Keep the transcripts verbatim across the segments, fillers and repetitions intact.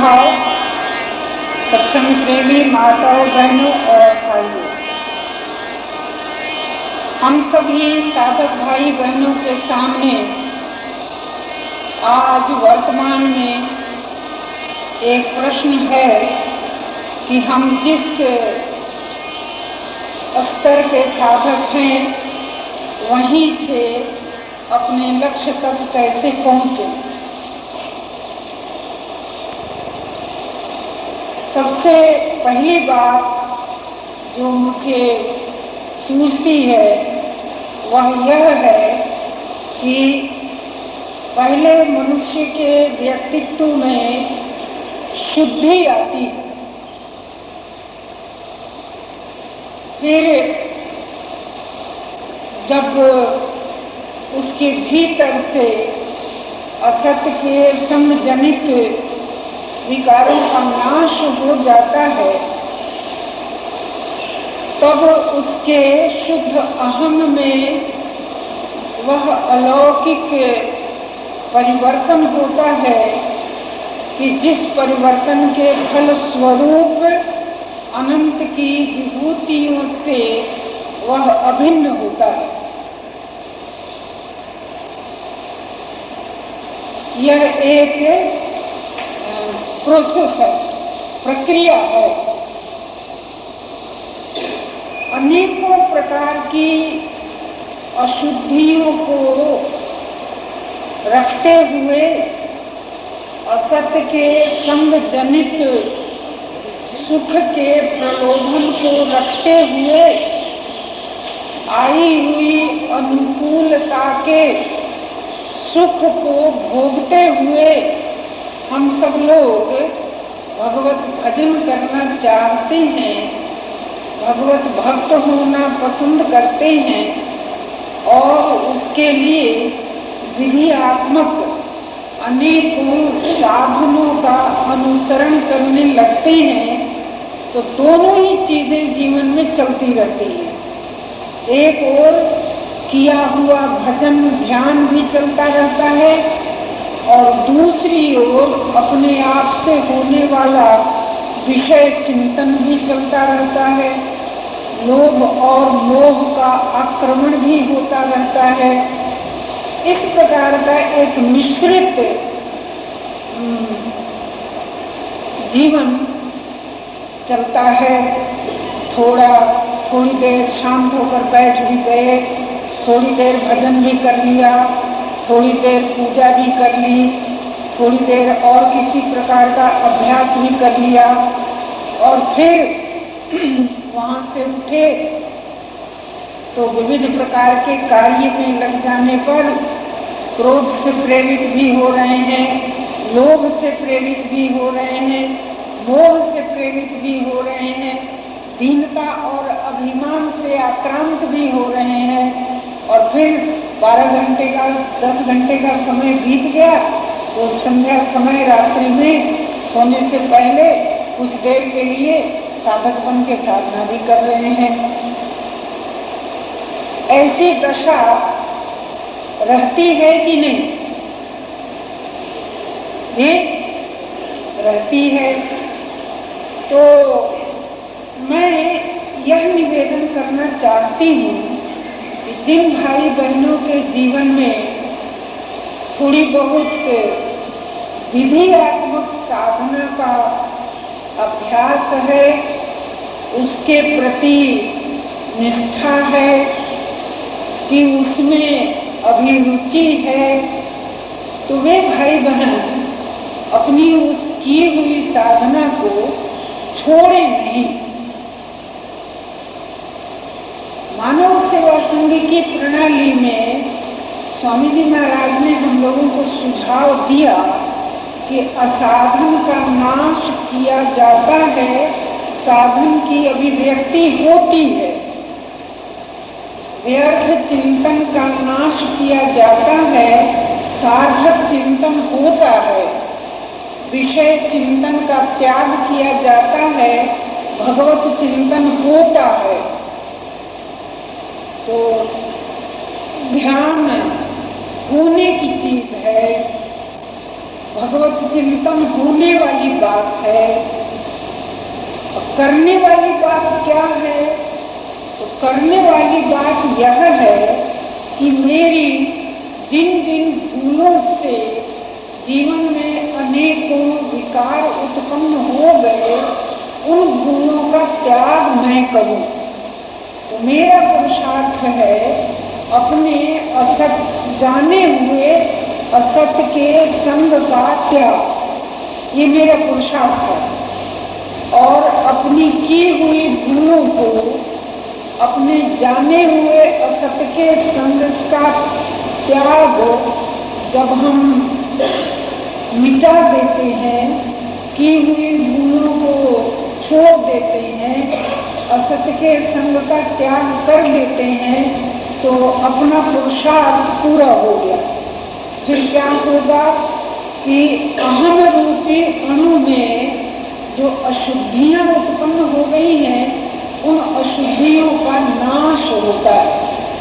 भाव, सत्संग प्रेमी माताओं, बहनों और भाइयों, हम सभी साधक भाई बहनों के सामने आज वर्तमान में एक प्रश्न है कि हम जिस स्तर के साधक हैं वहीं से अपने लक्ष्य तक कैसे पहुंचे। सबसे पहली बात जो मुझे सूझती है वह यह है कि पहले मनुष्य के व्यक्तित्व में शुद्धि आती है, फिर जब उसके भीतर से असत के संजनित विकारों का नाश हो जाता है तब उसके शुद्ध अहम में वह अलौकिक परिवर्तन होता है कि जिस परिवर्तन के फल स्वरूप अनंत की विभूतियों से वह अभिन्न होता है। यह एक प्रोसेस है, प्रक्रिया है। अनेकों प्रकार की अशुद्धियों को रखते हुए असत्य के संग जनित सुख के प्रलोभन को रखते हुए आई हुई अनुकूलता के सुख को भोगते हुए हम सब लोग भगवत भजन करना चाहते हैं, भगवत भक्त होना पसंद करते हैं और उसके लिए विधियात्मक अनेकों साधनों का अनुसरण करने लगते हैं, तो दोनों ही चीजें जीवन में चलती रहती हैं। एक और किया हुआ भजन ध्यान भी चलता रहता है और दूसरी ओर अपने आप से होने वाला विषय चिंतन भी चलता रहता है। लोभ और मोह का आक्रमण भी होता रहता है। इस प्रकार का एक मिश्रित जीवन चलता है। थोड़ा थोड़ी देर शांत होकर बैठ भी गए, थोड़ी देर भजन भी कर लिया, थोड़ी देर पूजा भी कर ली, थोड़ी देर और किसी प्रकार का अभ्यास भी कर लिया और फिर वहाँ से उठे तो विविध प्रकार के कार्य में लग जाने पर क्रोध से प्रेरित भी हो रहे हैं, लोभ से प्रेरित भी हो रहे हैं, मोह से प्रेरित भी हो रहे हैं, दीनता और अभिमान से आक्रांत भी हो रहे हैं। और फिर बारह घंटे का दस घंटे का समय बीत गया तो संध्या समय रात्रि में सोने से पहले कुछ देर के लिए साधक बन के साधना भी कर रहे हैं। ऐसी दशा रहती है कि नहीं? ये रहती है। तो मैं यह निवेदन करना चाहती हूँ कि जिन भाई बहनों के जीवन में थोड़ी बहुत विधियात्मक साधना का अभ्यास है, उसके प्रति निष्ठा है कि उसमें अभिरुचि है, तो वे भाई बहन अपनी उस की हुई साधना को छोड़े नहीं। मानव सेवा संघ की प्रणाली में स्वामी जी महाराज ने हम लोगों को सुझाव दिया कि असाधन का नाश किया जाता है, साधन की अभिव्यक्ति होती है। व्यर्थ चिंतन का नाश किया जाता है, सार्थक चिंतन होता है। विषय चिंतन का त्याग किया जाता है, भगवत चिंतन होता है। तो ध्यान होने की चीज है, भगवत चिंतन होने वाली बात है। और करने वाली बात क्या है? तो करने वाली बात यह है कि मेरी जिन जिन भूलों से जीवन में अनेकों विकार उत्पन्न हो गए, उन भूलों का त्याग मैं करूं। तो मेरा पुरुषार्थ है अपने असत जाने हुए असत के संग का त्याग, ये मेरा पुरुषार्थ है। और अपनी की हुई भूलों को अपने जाने हुए असत के संग का त्याग जब हम मिटा देते हैं, की हुई भूलों को छोड़ देते हैं, असत के संग का त्याग कर देते हैं, तो अपना पुरुषार्थ पूरा हो गया। फिर क्या होगा कि अहम रूपी अणु में जो अशुद्धियां उत्पन्न हो गई हैं, उन अशुद्धियों का नाश होता है।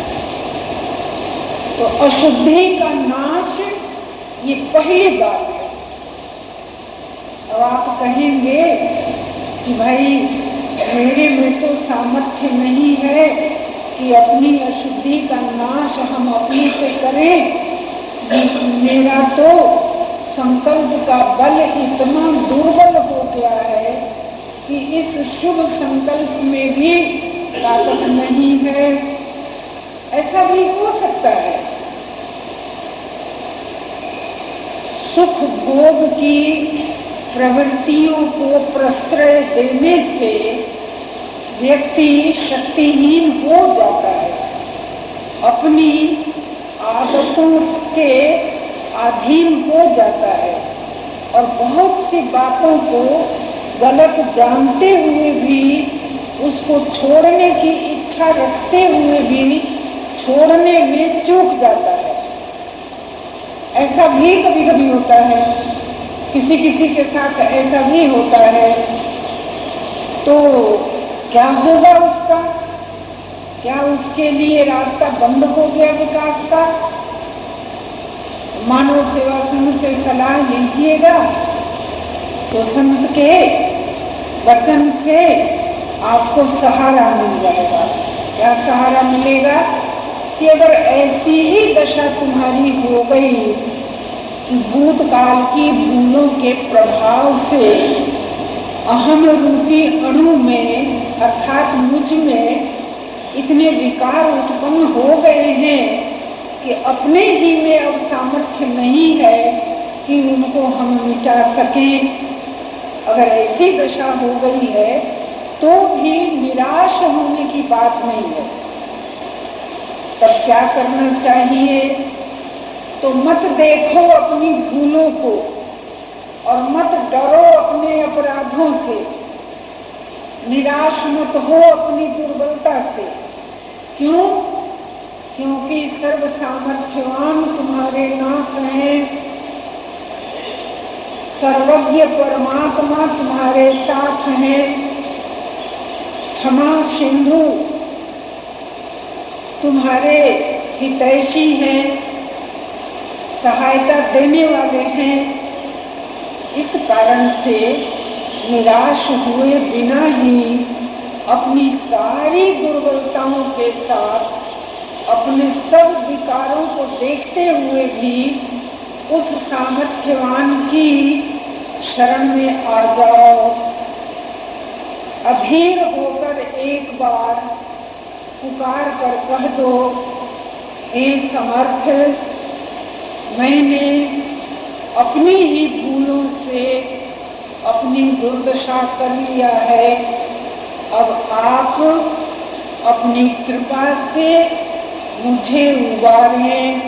तो अशुद्धि का नाश ये पहली बात है। अब आप कहेंगे कि भाई मेरे में तो सामर्थ्य नहीं है कि अपनी अशुद्धि का नाश हम अपने से करें, मेरा तो संकल्प का बल इतना दुर्बल हो गया है कि इस शुभ संकल्प में भी ताकत नहीं है। ऐसा भी हो सकता है। सुख भोग की प्रवृत्तियों को प्रश्रय देने से व्यक्ति शक्तिहीन हो जाता है, अपनी आदतों के अधीन हो जाता है और बहुत सी बातों को गलत जानते हुए भी, उसको छोड़ने की इच्छा रखते हुए भी छोड़ने में चूक जाता है। ऐसा भी कभी कभी होता है, किसी किसी के साथ ऐसा भी होता है। तो क्या होगा उसका? क्या उसके लिए रास्ता बंद हो गया विकास का? मानव सेवा संघ से सलाह लीजिएगा तो संत के वचन से आपको सहारा मिल जाएगा। क्या सहारा मिलेगा? कि अगर ऐसी ही दशा तुम्हारी हो गई कि भूतकाल की भूलों के प्रभाव से अहम रूपी अणु में अर्थात मुझ में इतने विकार उत्पन्न हो गए हैं कि अपने ही में अब सामर्थ्य नहीं है कि उनको हम मिटा सकें, अगर ऐसी दशा हो गई है तो भी निराश होने की बात नहीं है। तब क्या करना चाहिए? तो मत देखो अपनी भूलों को और मत डरो अपने अपराधों से, निराश मत हो अपनी दुर्बलता से। क्यों? क्योंकि सर्व सामर्थ्यवान तुम्हारे नाथ हैं, सर्वज्ञ परमात्मा तुम्हारे साथ हैं, क्षमा सिंधु तुम्हारे हितैषी हैं, सहायता देने वाले हैं। इस कारण से निराश हुए बिना ही अपनी सारी दुर्बलताओं के साथ अपने सब विकारों को देखते हुए भी उस सामर्थ्यवान की शरण में आ जाओ। अधीर होकर एक बार पुकार कर कह दो, हे समर्थ, मैंने अपनी ही भूलों से अपनी दुर्दशा कर लिया है, अब आप अपनी कृपा से मुझे उबारें।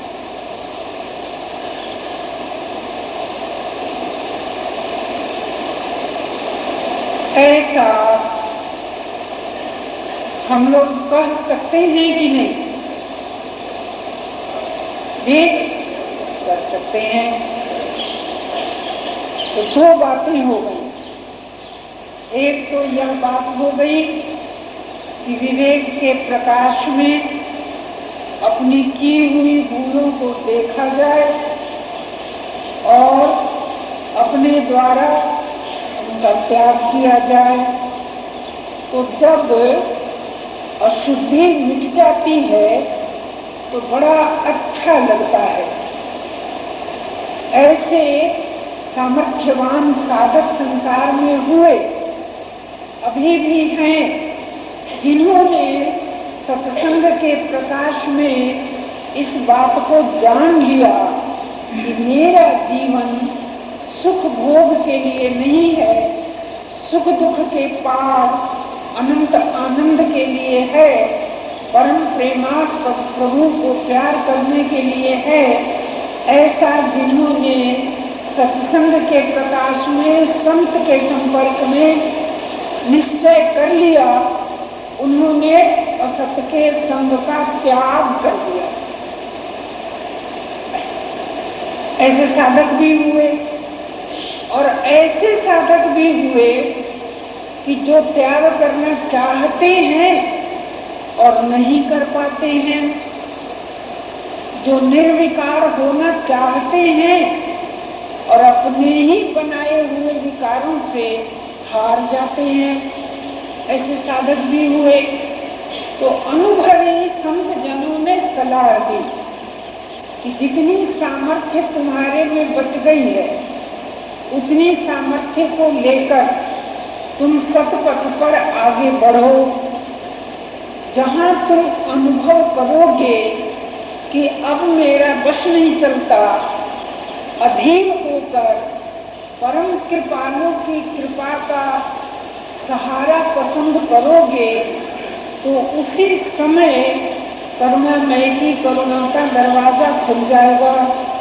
ऐसा हम लोग कह सकते हैं कि नहीं? जी कर सकते हैं। तो दो बातें हो गई। एक तो यह बात हो गई कि विवेक के प्रकाश में अपनी की हुई भूलों को देखा जाए और अपने द्वारा उनका त्याग किया जाए। तो जब अशुद्धि मिट जाती है तो बड़ा अच्छा लगता है। ऐसे सामर्थ्यवान साधक संसार में हुए अभी भी हैं, जिन्होंने सत्संग के प्रकाश में इस बात को जान लिया कि मेरा जीवन सुख भोग के लिए नहीं है, सुख दुख के पार अनंत आनंद के लिए है, परम प्रेमास्पद प्रभु को प्यार करने के लिए है। ऐसा जिन्होंने सत्संग के प्रकाश में संत के संपर्क में निश्चय कर लिया, उन्होंने असत के संग का त्याग कर दिया। ऐसे साधक भी हुए और ऐसे साधक भी हुए कि जो त्याग करना चाहते हैं और नहीं कर पाते हैं, जो निर्विकार होना चाहते हैं और अपने ही बनाए हुए विकारों से हार जाते हैं, ऐसे साधक भी हुए। तो अनुभवी संत जनों ने सलाह दी कि जितनी सामर्थ्य तुम्हारे में बच गई है, उतनी सामर्थ्य को लेकर तुम सतपथ पर आगे बढ़ो। जहां तुम अनुभव करोगे कि अब मेरा बस नहीं चलता, अधीर होकर परम कृपालु की कृपा का सहारा पसंद करोगे, तो उसी समय करुणामय की करुणा का दरवाजा खुल जाएगा।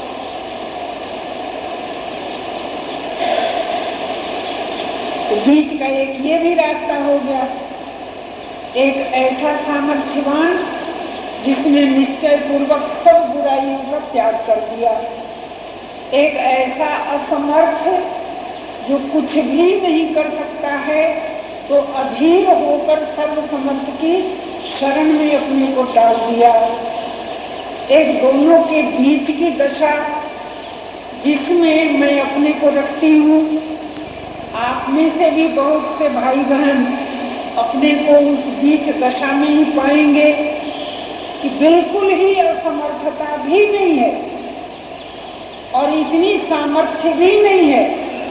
तो बीच का एक ये भी रास्ता हो गया, एक ऐसा सामर्थ्यवान जिसने निश्चय पूर्वक सब बुराइयों का त्याग कर दिया, एक ऐसा असमर्थ जो कुछ भी नहीं कर सकता है तो अधीर होकर सर्वसमर्थ की शरण में अपने को डाल दिया। एक दोनों के बीच की दशा जिसमें मैं अपने को रखती हूँ। आप में से भी बहुत से भाई बहन अपने को उस बीच दशा में ही पाएंगे कि बिल्कुल ही असमर्थता भी नहीं है और इतनी सामर्थ्य भी नहीं है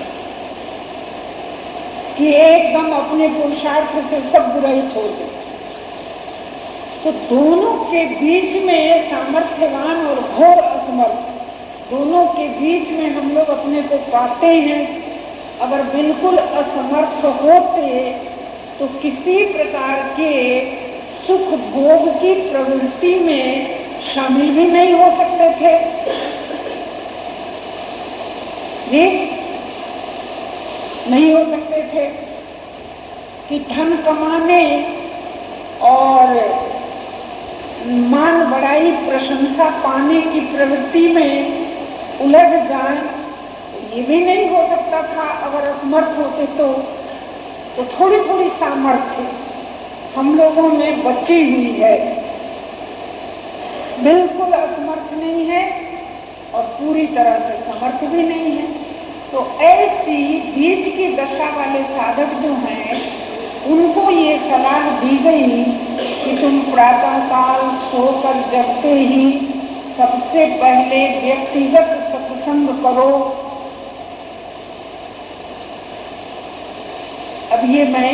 कि एकदम अपने पुरुषार्थ से सब बुराई छोड़ दे। तो दोनों के बीच में सामर्थ्यवान और घोर असमर्थ, दोनों के बीच में हम लोग अपने को पाते हैं। अगर बिल्कुल असमर्थ होते तो किसी प्रकार के सुख भोग की प्रवृत्ति में शामिल भी नहीं हो सकते थे जी, नहीं हो सकते थे कि धन कमाने और मान बढ़ाई प्रशंसा पाने की प्रवृत्ति में उलझ जाएं, ये भी नहीं हो सकता था। अगर असमर्थ होते तो तो थोड़ी थोड़ी सामर्थ्य हम लोगों में बची हुई है, बिल्कुल असमर्थ नहीं है और पूरी तरह से समर्थ भी नहीं है। तो ऐसी बीच की दशा वाले साधक जो हैं, उनको ये सलाह दी गई कि तुम प्रातः काल सोकर जगते ही सबसे पहले व्यक्तिगत सत्संग करो। अब ये मैं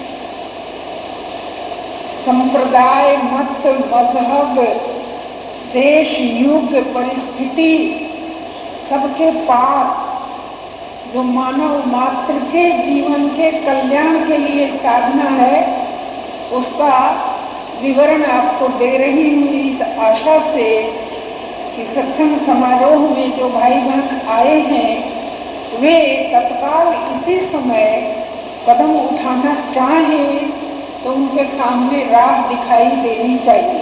संप्रदाय, मत, मजहब, देश, युग, परिस्थिति सबके पार जो मानव मात्र के जीवन के कल्याण के लिए साधना है, उसका विवरण आपको दे रही हूँ इस आशा से कि सत्संग समारोह में जो भाई बहन आए हैं वे तत्काल इसी समय कदम उठाना चाहें तो उनके सामने राह दिखाई देनी चाहिए।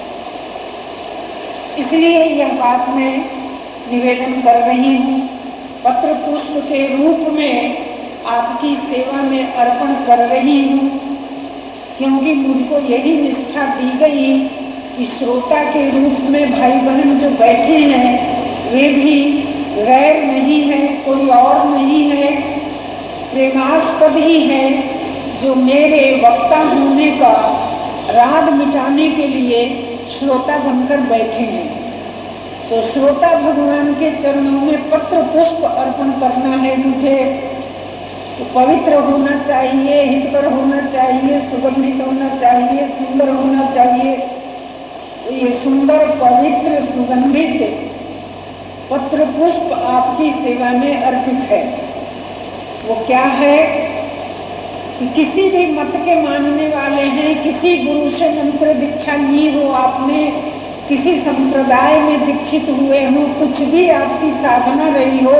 इसलिए यह बात मैं निवेदन कर रही हूँ, पत्र पुष्प के रूप में आपकी सेवा में अर्पण कर रही हूँ, क्योंकि मुझको यही निष्ठा दी गई कि श्रोता के रूप में भाई बहन जो बैठे हैं वे भी गैर नहीं है, कोई और नहीं है, प्रेमास्पद ही है, जो मेरे वक्ता होने का राग मिटाने के लिए श्रोता बनकर बैठे हैं। तो श्रोता भगवान के चरणों में पत्र पुष्प अर्पण करना है मुझे। तो पवित्र होना चाहिए, हितकर होना चाहिए, सुगंधित होना चाहिए, सुंदर होना चाहिए। तो ये सुंदर, पवित्र, सुगंधित पत्र पुष्प आपकी सेवा में अर्पित है। वो क्या है कि किसी भी मत के मानने वाले हैं, किसी गुरु से मंत्र दीक्षा ली हो आपने, किसी संप्रदाय में दीक्षित हुए हो, कुछ भी आपकी साधना रही हो,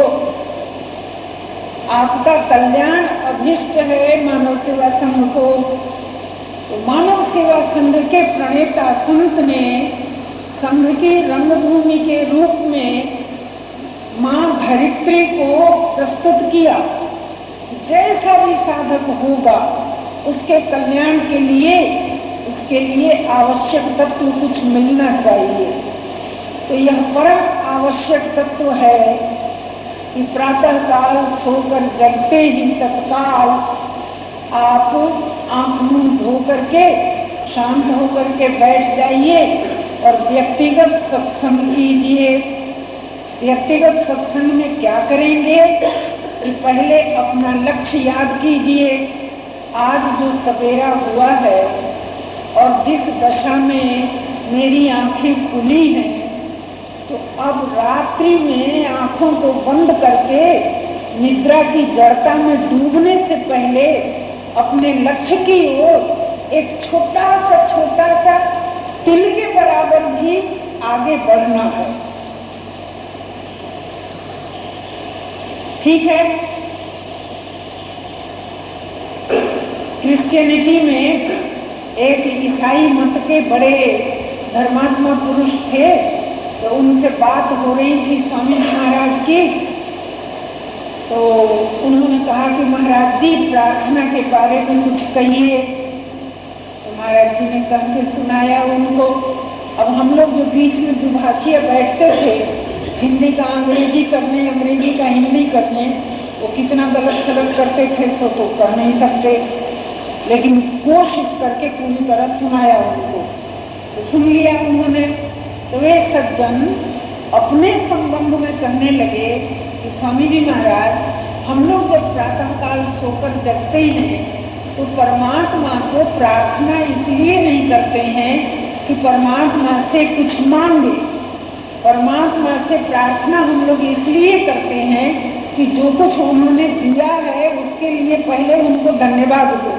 आपका कल्याण अभिष्ट है मानव सेवा संघ को। तो मानव सेवा संघ के प्रणेता संत ने संघ की रंगभूमि के रूप में मां धरित्री को प्रस्तुत किया। जैसा भी साधक होगा उसके कल्याण के लिए, उसके लिए आवश्यक तत्व कुछ मिलना चाहिए। तो यह परम आवश्यक तत्व है कि प्रातः काल सोकर जगते ही तत्काल आप आंख मुंह धो करके शांत होकर के बैठ जाइए और व्यक्तिगत सत्संग कीजिए। व्यक्तिगत सत्संग में क्या करेंगे कि पहले अपना लक्ष्य याद कीजिए। आज जो सवेरा हुआ है और जिस दशा में मेरी आंखें खुली हैं, तो अब रात्रि में आंखों को बंद करके निद्रा की जड़ता में डूबने से पहले अपने लक्ष्य की ओर एक छोटा सा छोटा सा तिल के बराबर भी आगे बढ़ना है। ठीक है। क्रिश्चियनिटी में एक ईसाई मत के बड़े धर्मात्मा पुरुष थे, तो उनसे बात हो रही थी स्वामी महाराज की। तो उन्होंने कहा कि महाराज जी प्रार्थना के बारे में कुछ कहिए। तो महाराज जी ने कह के सुनाया उनको। अब हम लोग जो बीच में दुभाषिया बैठते थे, हिंदी का अंग्रेजी करने, अंग्रेजी का हिंदी करने, वो कितना गलत सलत करते थे सो तो कर नहीं सकते, लेकिन कोशिश करके पूरी तरह सुनाया उनको। तो सुन लिया उन्होंने। तो वे सज्जन अपने संबंध में कहने लगे कि स्वामी जी महाराज, हम लोग जब प्रातः काल सोकर जगते हैं तो परमात्मा को प्रार्थना इसलिए नहीं करते हैं कि परमात्मा से कुछ मांगे। परमात्मा से प्रार्थना हम लोग इसलिए करते हैं कि जो कुछ उन्होंने दिया है उसके लिए पहले उनको धन्यवाद दो।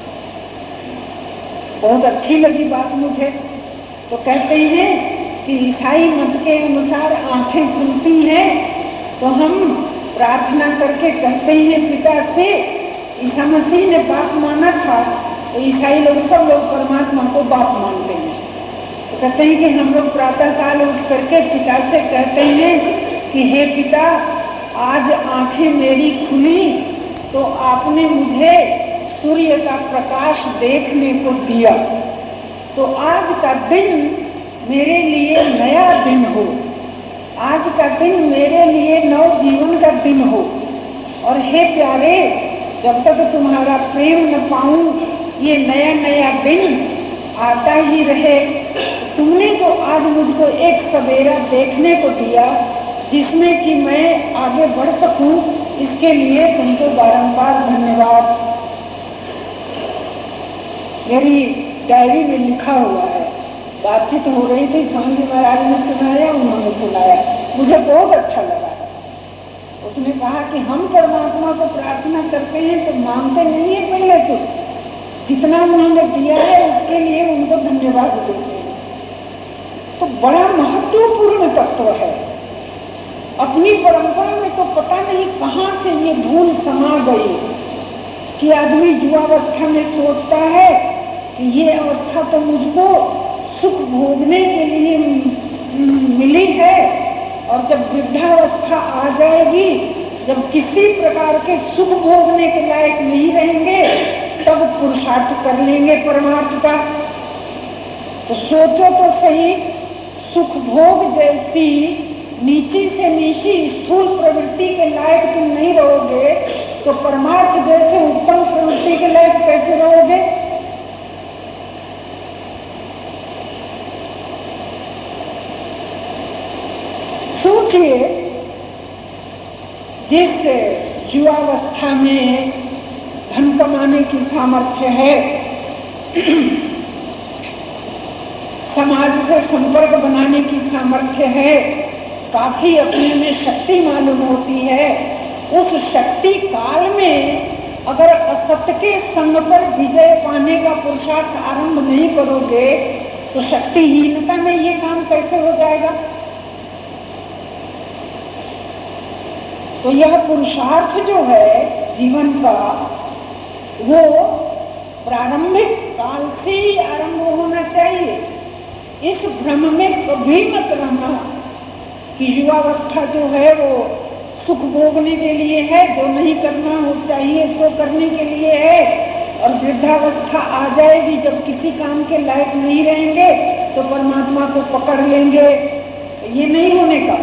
बहुत अच्छी लगी बात मुझे। तो कहते हैं कि ईसाई मत के अनुसार आंखें खुलती हैं तो हम प्रार्थना करके कहते हैं पिता से। ईसा मसीह ने बाप माना था, तो ईसाई लोग सब लोग परमात्मा को बाप मानते हैं। तो कहते हैं कि हम लोग प्रातः काल उठ करके पिता से कहते हैं कि हे पिता, आज आंखें मेरी खुली तो आपने मुझे सूर्य का प्रकाश देखने को दिया। तो आज का दिन मेरे लिए नया दिन हो, आज का दिन मेरे लिए नव जीवन का दिन हो। और हे प्यारे, जब तक तुम्हारा प्रेम न पाऊं, ये नया नया दिन आता ही रहे। तुमने जो आज मुझको एक सवेरा देखने को दिया जिसमें कि मैं आगे बढ़ सकूं, इसके लिए तुमको बारंबार धन्यवाद। मेरी डायरी में लिखा हुआ है, बातचीत हो रही थी, स्वामी जी महाराज ने सुनाया, उन्होंने सुनाया, मुझे बहुत अच्छा लगा। उसने कहा कि हम परमात्मा को प्रार्थना करते हैं तो मांगते नहीं है, पहले तो जितना उन्होंने दिया है उसके लिए उनको धन्यवाद देते हैं। तो बड़ा महत्वपूर्ण तत्व है। अपनी परंपरा में तो पता नहीं कहां से ये भूल समा गई कि आदमी युवावस्था में सोचता है कि ये अवस्था तो मुझको सुख भोगने के लिए मिली है, और जब वृद्धावस्था आ जाएगी, जब किसी प्रकार के सुख भोगने के लायक नहीं रहेंगे, तब पुरुषार्थ कर लेंगे परमार्थ का। तो सोचो तो सही, सुख भोग जैसी नीची से नीची स्थूल प्रवृत्ति के लायक तुम नहीं रहोगे तो परमार्थ जैसे उत्तम प्रवृत्ति के लायक कैसे रहोगे? सोचिए, जिस युवावस्था में धन कमाने की सामर्थ्य है, समाज से संपर्क बनाने की सामर्थ्य है, काफी अपने में शक्ति मालूम होती है, उस शक्ति काल में अगर असत्य के संग पर विजय पाने का पुरुषार्थ आरंभ नहीं करोगे तो शक्तिहीनता में ये काम कैसे हो जाएगा? तो यह पुरुषार्थ जो है जीवन का, वो प्रारंभिक काल से ही आरंभ होना चाहिए। इस भ्रम में कभी मत रहना कि युवावस्था जो है वो सुख भोगने के लिए है, जो नहीं करना हो चाहिए सो करने के लिए है, और वृद्धावस्था आ जाएगी जब किसी काम के लायक नहीं रहेंगे तो परमात्मा को पकड़ लेंगे। ये नहीं होने का।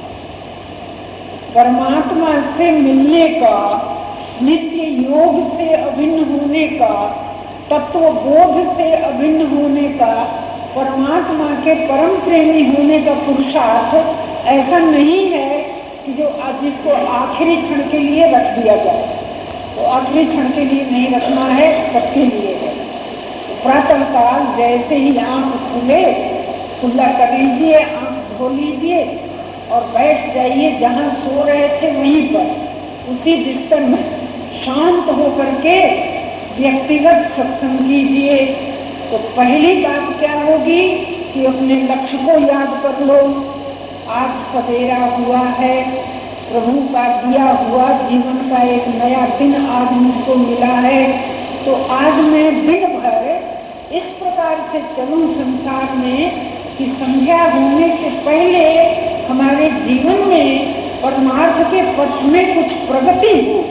परमात्मा से मिलने का, नित्य योग से अभिन्न होने का, तत्व बोध से अभिन्न होने का, परमात्मा के परम प्रेमी होने का पुरुषार्थ ऐसा नहीं है कि जो आज जिसको आखिरी क्षण के लिए रख दिया जाए। तो आखिरी क्षण के लिए नहीं रखना है, सबके लिए है। तो प्रातः काल जैसे ही आंख खुले, खुला कर लीजिए, आंख धो लीजिए और बैठ जाइए जहाँ सो रहे थे वहीं पर, उसी बिस्तर में शांत होकर के व्यक्तिगत सत्संग कीजिए। तो पहली बात क्या होगी कि अपने लक्ष्य को याद कर लो। आज सवेरा हुआ है, प्रभु का दिया हुआ जीवन का एक नया दिन आज मुझको मिला है, तो आज मैं दिन भर इस प्रकार से चलूं संसार में कि संध्या होने से पहले हमारे जीवन में परमार्थ के पथ में कुछ प्रगति हो।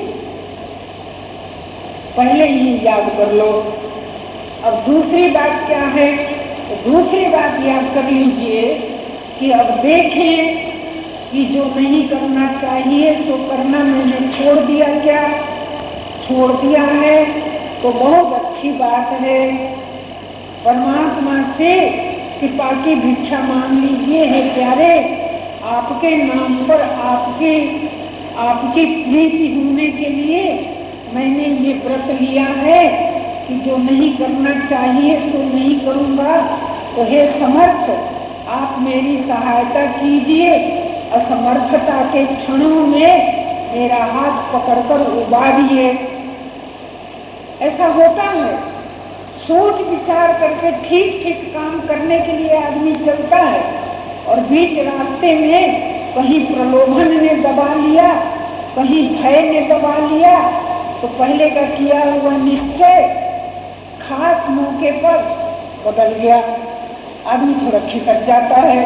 पहले ये याद कर लो। अब दूसरी बात क्या है? तो दूसरी बात याद कर लीजिए कि अब देखें कि जो नहीं करना चाहिए सो करना मैंने छोड़ दिया। क्या छोड़ दिया है? तो बहुत अच्छी बात है। परमात्मा से कृपा की भिक्षा मांग लीजिए। हे प्यारे, आपके नाम पर आपके आपकी प्रीति होने के लिए मैंने ये व्रत लिया है कि जो नहीं करना चाहिए सो नहीं करूँगा। तो हे समर्थ, आप मेरी सहायता कीजिए। असमर्थता के क्षणों में मेरा हाथ पकड़कर उबारिए। ऐसा होता है। सोच विचार करके ठीक ठीक काम करने के लिए आदमी चलता है और बीच रास्ते में कहीं प्रलोभन ने दबा लिया, कहीं भय ने दबा लिया, तो पहले का किया हुआ निश्चय खास मौके पर बदल गया। आदमी थोड़ा खिसक जाता है।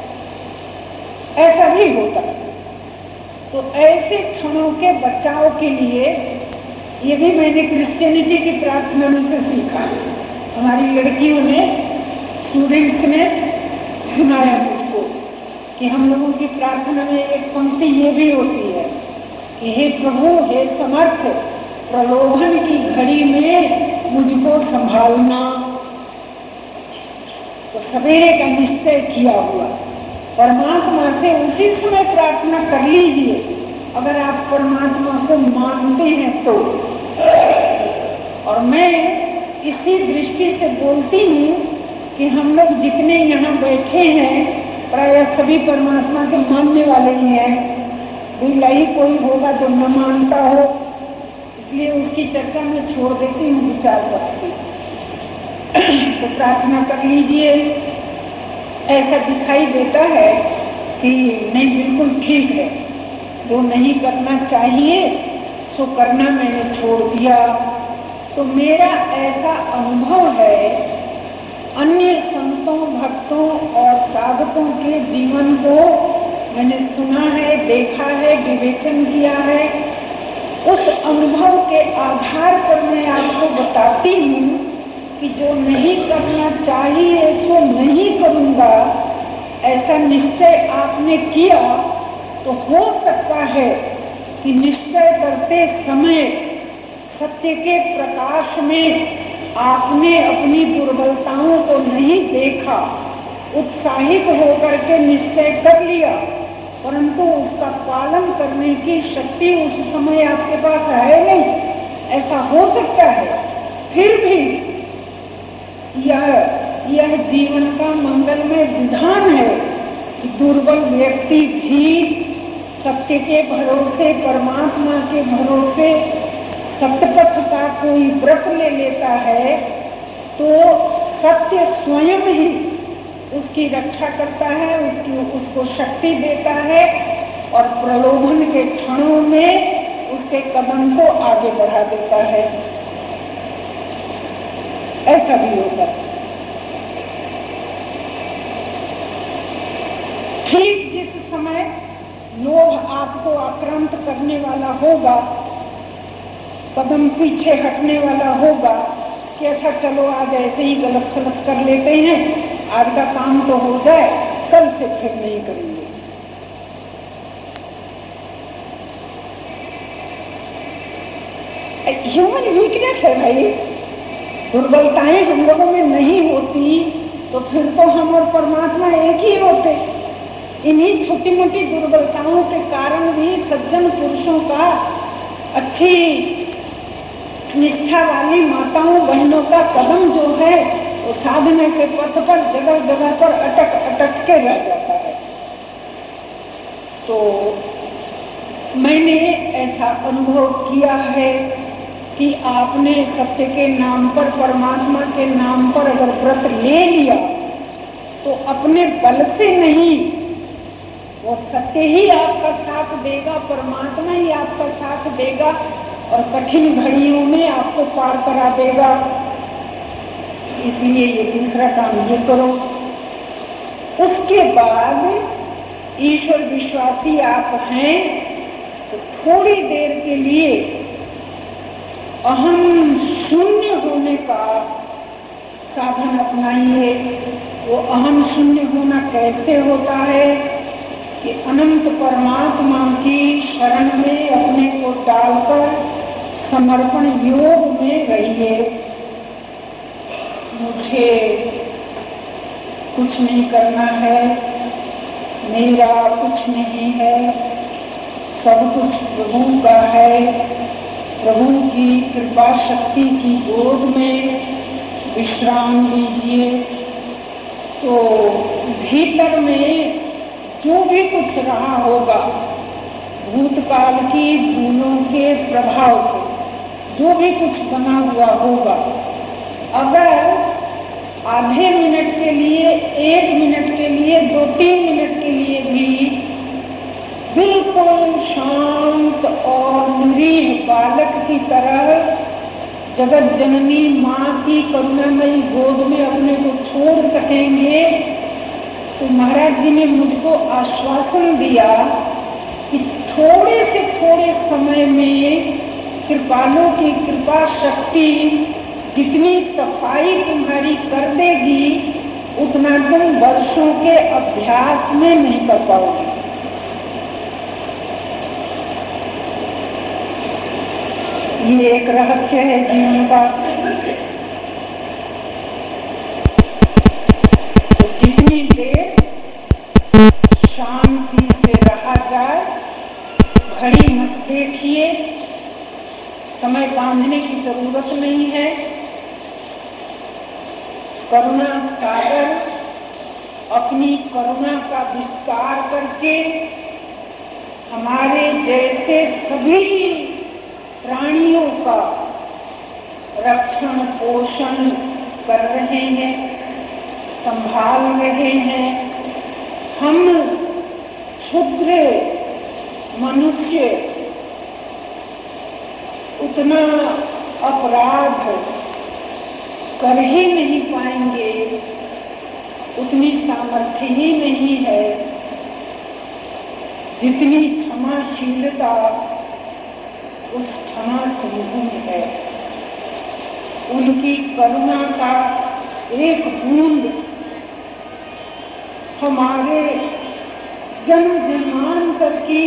ऐसा भी होता है। तो ऐसे क्षणों के बचाव के लिए ये भी मैंने क्रिश्चियनिटी की प्रार्थना में से सीखा। हमारी लड़कियों ने, स्टूडेंट्स ने सुनाया मुझको कि हम लोगों की प्रार्थना में एक पंक्ति ये भी होती है कि हे प्रभु, हे समर्थ, प्रलोभन की घड़ी में मुझको संभालना। तो सवेरे का निश्चय किया हुआ परमात्मा से उसी समय प्रार्थना कर लीजिए, अगर आप परमात्मा को मानते हैं तो। और मैं इसी दृष्टि से बोलती हूँ कि हम लोग जितने यहाँ बैठे हैं प्राय सभी परमात्मा के मानने वाले ही हैं। बिल्ला ही कोई होगा जो न मानता हो, इसलिए उसकी चर्चा में छोड़ देती हूँ विचार करके। तो प्रार्थना कर लीजिए। ऐसा दिखाई देता है कि नहीं, बिल्कुल ठीक है, जो नहीं करना चाहिए सो करना मैंने छोड़ दिया। तो मेरा ऐसा अनुभव है, अन्य संतों, भक्तों और साधकों के जीवन को मैंने सुना है, देखा है, विवेचन किया है। उस अनुभव के आधार पर मैं आपको बताती हूँ कि जो नहीं करना चाहिए सो नहीं करूँगा, ऐसा निश्चय आपने किया तो हो सकता है कि निश्चय करते समय सत्य के प्रकाश में आपने अपनी दुर्बलताओं को नहीं देखा, उत्साहित होकर के निश्चय कर लिया, परंतु उसका पालन करने की शक्ति उस समय आपके पास है नहीं। ऐसा हो सकता है। फिर भी यह यह जीवन का मंगलमय विधान है कि दुर्बल व्यक्ति भी सत्य के भरोसे, परमात्मा के भरोसे सत्यपथ का कोई व्रत ले लेता है तो सत्य स्वयं ही उसकी रक्षा करता है, उसकी उसको शक्ति देता है और प्रलोभन के क्षणों में उसके कदम को आगे बढ़ा देता है। ऐसा भी होता है। ठीक जिस समय लोभ आपको आक्रांत करने वाला होगा, कदम पीछे हटने वाला होगा कि अच्छा चलो आज ऐसे ही गलत सलत कर लेते हैं, आज का काम तो हो जाए, कल से फिर नहीं करेंगे। ह्यूमन वीकनेस है भाई। दुर्बलताएं हम लोगों में नहीं होती तो फिर तो हम और परमात्मा एक ही होते। इन्हीं छोटी मोटी दुर्बलताओं के कारण भी सज्जन पुरुषों का, अच्छी निष्ठा वाली माताओं बहनों का कदम जो है वो साधना के पथ पर जगह जगह पर अटक अटक के रह जाता है। तो मैंने ऐसा अनुभव किया है कि आपने सत्य के नाम पर, परमात्मा के नाम पर अगर व्रत ले लिया तो अपने बल से नहीं, वो सत्य ही आपका साथ देगा, परमात्मा ही आपका साथ देगा और कठिन घड़ियों में आपको पार करा देगा। इसलिए ये दूसरा काम ये करो। उसके बाद ईश्वर विश्वासी आप हैं तो थोड़ी देर के लिए अहम शून्य होने का साधन अपनाइए। वो अहम शून्य होना कैसे होता है कि अनंत परमात्मा की शरण में अपने को डालकर समर्पण योग में रहिए। मुझे कुछ नहीं करना है, मेरा कुछ नहीं है, सब कुछ प्रभु का है। प्रभु की कृपा शक्ति की गोद में विश्राम लीजिए तो भीतर में जो भी कुछ रहा होगा, भूतकाल की भूलों के प्रभाव से जो भी कुछ बना हुआ होगा, अगर आधे मिनट के लिए, एक मिनट के लिए, दो तीन मिनट के लिए भी बिल्कुल शांत और निरीह बालक की तरह जगत जननी माँ की करुणामयी गोद में अपने को छोड़ सकेंगे तो महाराज जी ने मुझको आश्वासन दिया कि थोड़े से थोड़े समय में कृपालु की कृपा शक्ति जितनी सफाई तुम्हारी कर देगी उतना तुम वर्षों के अभ्यास में नहीं कर पाओगे। ये एक रहस्य है जीवन का। तो जितनी देर शांति से रहा जाए, घड़ी मत देखिए, समय बांधने की जरूरत नहीं है। करुणा सागर अपनी करुणा का विस्तार करके हमारे जैसे सभी प्राणियों का रक्षण पोषण कर रहे हैं, संभाल रहे हैं। हम क्षुद्र मनुष्य उतना अपराध कर ही नहीं पाएंगे, उतनी सामर्थ्य ही नहीं है जितनी क्षमाशीलता उस क्षमा सिंधु में है। उनकी करुणा का एक बूंद हमारे जन्म जन्मांतर की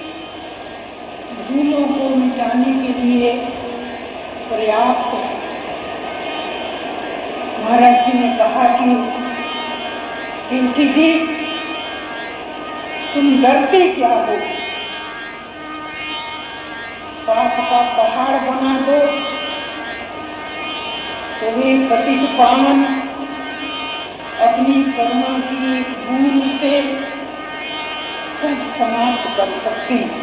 भूलों को मिटाने के लिए पर्याप्त है। महाराज जी ने कहा कि कीर्ति जी, तुम डरते क्या हो? पाप का पहाड़ बना दो तो वे पतित पावन अपनी करुणा की बूंद से सब समाप्त कर सकते हैं।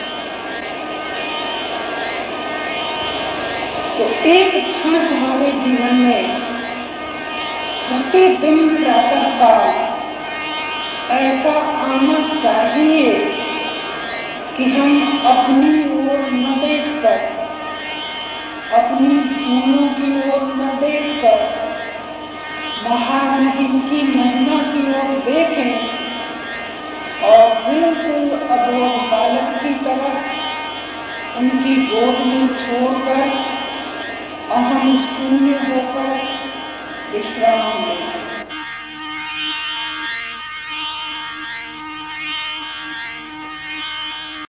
तो एक क्षण हमारे जीवन में प्रतिदिन प्रातः काल ऐसा आना चाहिए कि हम अपनी ओर न देखकर, अपनी भूलों की ओर न देखकर महामहिम की महिमा की ओर देखें और बिल्कुल अबोध बालक की तरह उनकी गोद में छोड़कर अहम शून्य होकर विश्राम लें।